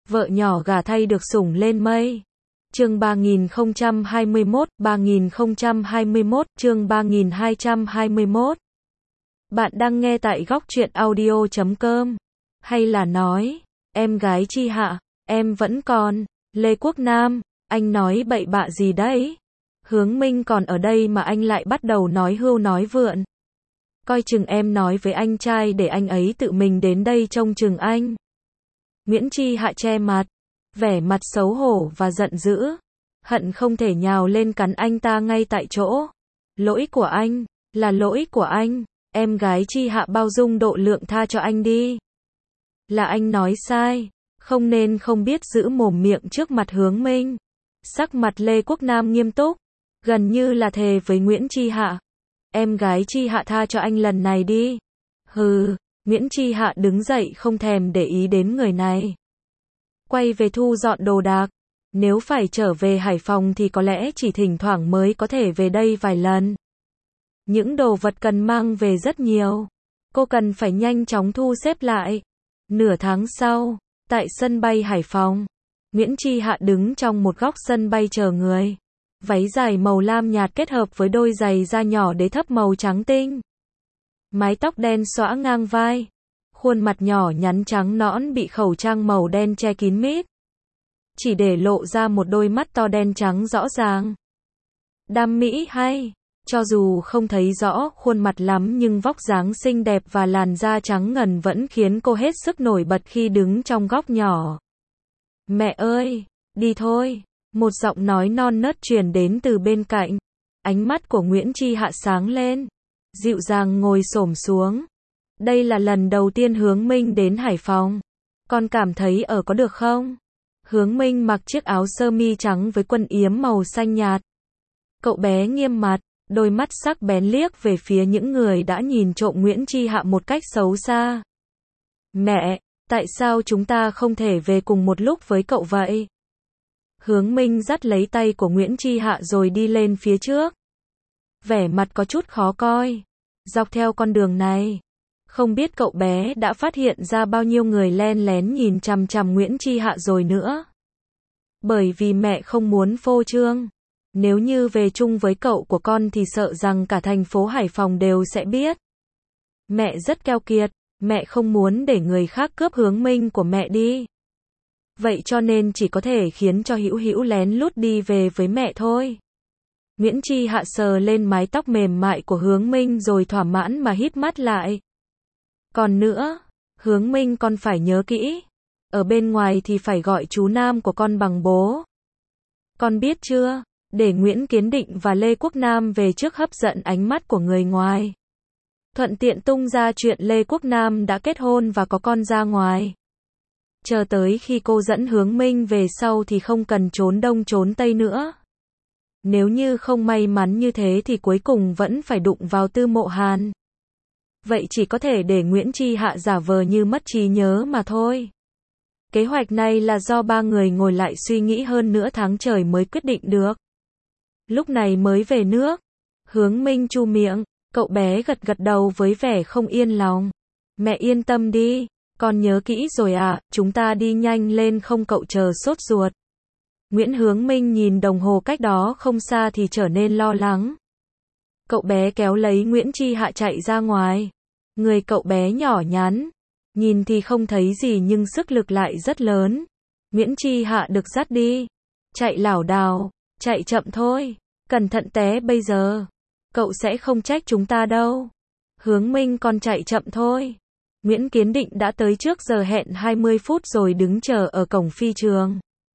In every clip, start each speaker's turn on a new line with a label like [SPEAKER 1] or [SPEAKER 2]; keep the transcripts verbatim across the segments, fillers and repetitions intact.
[SPEAKER 1] vợ nhỏ gả thay được sủng lên mây. Chương ba nghìn không trăm hai mươi mốt, ba nghìn không trăm hai mươi mốt, chương ba nghìn hai trăm hai mươi mốt. Bạn đang nghe tại góc truyện audio chấm com. Hay là nói, em gái Chi Hạ, em vẫn còn, Lê Quốc Nam, anh nói bậy bạ gì đấy? Hướng Minh còn ở đây mà anh lại bắt đầu nói hưu nói vượn. Coi chừng em nói với anh trai để anh ấy tự mình đến đây trông chừng anh. Nguyễn Chi Hạ che mặt, vẻ mặt xấu hổ và giận dữ, hận không thể nhào lên cắn anh ta ngay tại chỗ. Lỗi của anh, là lỗi của anh, em gái Chi Hạ bao dung độ lượng tha cho anh đi. Là anh nói sai, không nên không biết giữ mồm miệng trước mặt Hướng Minh. Sắc mặt Lê Quốc Nam nghiêm túc, gần như là thề với Nguyễn Chi Hạ. Em gái Chi Hạ tha cho anh lần này đi. Hừ, Nguyễn Chi Hạ đứng dậy không thèm để ý đến người này. Quay về thu dọn đồ đạc. Nếu phải trở về Hải Phòng thì có lẽ chỉ thỉnh thoảng mới có thể về đây vài lần. Những đồ vật cần mang về rất nhiều. Cô cần phải nhanh chóng thu xếp lại. Nửa tháng sau, tại sân bay Hải Phòng, Nguyễn Chi Hạ đứng trong một góc sân bay chờ người. Váy dài màu lam nhạt kết hợp với đôi giày da nhỏ đế thấp màu trắng tinh. Mái tóc đen xõa ngang vai. Khuôn mặt nhỏ nhắn trắng nõn bị khẩu trang màu đen che kín mít. Chỉ để lộ ra một đôi mắt to đen trắng rõ ràng. Đam mỹ hay, cho dù không thấy rõ khuôn mặt lắm nhưng vóc dáng xinh đẹp và làn da trắng ngần vẫn khiến cô hết sức nổi bật khi đứng trong góc nhỏ. Mẹ ơi, đi thôi. Một giọng nói non nớt truyền đến từ bên cạnh. Ánh mắt của Nguyễn Chi Hạ sáng lên, dịu dàng ngồi xổm xuống. Đây là lần đầu tiên Hướng Minh đến Hải Phòng. Con cảm thấy ở có được không? Hướng Minh mặc chiếc áo sơ mi trắng với quần yếm màu xanh nhạt. Cậu bé nghiêm mặt, đôi mắt sắc bén liếc về phía những người đã nhìn trộm Nguyễn Chi Hạ một cách xấu xa. Mẹ, tại sao chúng ta không thể về cùng một lúc với cậu vậy? Hướng Minh dắt lấy tay của Nguyễn Chi Hạ rồi đi lên phía trước. Vẻ mặt có chút khó coi. Dọc theo con đường này, không biết cậu bé đã phát hiện ra bao nhiêu người len lén nhìn chằm chằm Nguyễn Chi Hạ rồi nữa. Bởi vì mẹ không muốn phô trương. Nếu như về chung với cậu của con thì sợ rằng cả thành phố Hải Phòng đều sẽ biết. Mẹ rất keo kiệt, mẹ không muốn để người khác cướp Hướng Minh của mẹ đi. Vậy cho nên chỉ có thể khiến cho Hữu Hữu lén lút đi về với mẹ thôi. Nguyễn Chi Hạ sờ lên mái tóc mềm mại của Hướng Minh rồi thỏa mãn mà híp mắt lại. Còn nữa, Hướng Minh con phải nhớ kỹ. Ở bên ngoài thì phải gọi chú Nam của con bằng bố. Con biết chưa? Để Nguyễn Kiến Định và Lê Quốc Nam về trước hấp dẫn ánh mắt của người ngoài. Thuận tiện tung ra chuyện Lê Quốc Nam đã kết hôn và có con ra ngoài. Chờ tới khi cô dẫn Hướng Minh về sau thì không cần trốn đông trốn tây nữa. Nếu như không may mắn như thế thì cuối cùng vẫn phải đụng vào Tư Mộ Hàn. Vậy chỉ có thể để Nguyễn Chi Hạ giả vờ như mất trí nhớ mà thôi. Kế hoạch này là do ba người ngồi lại suy nghĩ hơn nửa tháng trời mới quyết định được. Lúc này mới về nước. Hướng Minh chu miệng, cậu bé gật gật đầu với vẻ không yên lòng. Mẹ yên tâm đi. Con nhớ kỹ rồi à, chúng ta đi nhanh lên không cậu chờ sốt ruột. Nguyễn Hướng Minh nhìn đồng hồ cách đó không xa thì trở nên lo lắng. Cậu bé kéo lấy Nguyễn Chi Hạ chạy ra ngoài. Người cậu bé nhỏ nhắn, nhìn thì không thấy gì nhưng sức lực lại rất lớn. Nguyễn Chi Hạ được dắt đi. Chạy lảo đảo, chạy chậm thôi, cẩn thận té bây giờ. Cậu sẽ không trách chúng ta đâu. Hướng Minh con chạy chậm thôi. Nguyễn Kiến Định đã tới trước giờ hẹn hai mươi phút rồi đứng chờ ở cổng phi trường.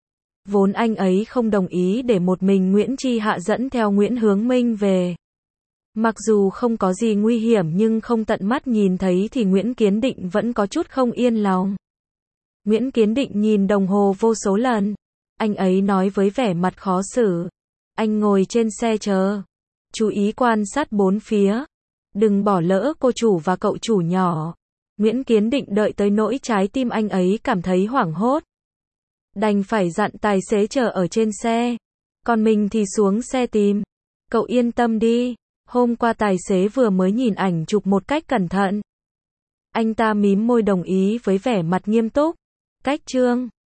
[SPEAKER 1] Vốn anh ấy không đồng ý để một mình Nguyễn Chi Hạ dẫn theo Nguyễn Hướng Minh về. Mặc dù không có gì nguy hiểm nhưng không tận mắt nhìn thấy thì Nguyễn Kiến Định vẫn có chút không yên lòng. Nguyễn Kiến Định nhìn đồng hồ vô số lần. Anh ấy nói với vẻ mặt khó xử. Anh ngồi trên xe chờ. Chú ý quan sát bốn phía. Đừng bỏ lỡ cô chủ và cậu chủ nhỏ. Nguyễn Kiến Định đợi tới nỗi trái tim anh ấy cảm thấy hoảng hốt. Đành phải dặn tài xế chờ ở trên xe. Còn mình thì xuống xe tìm. Cậu yên tâm đi. Hôm qua tài xế vừa mới nhìn ảnh chụp một cách cẩn thận. Anh ta mím môi đồng ý với vẻ mặt nghiêm túc. Cách chương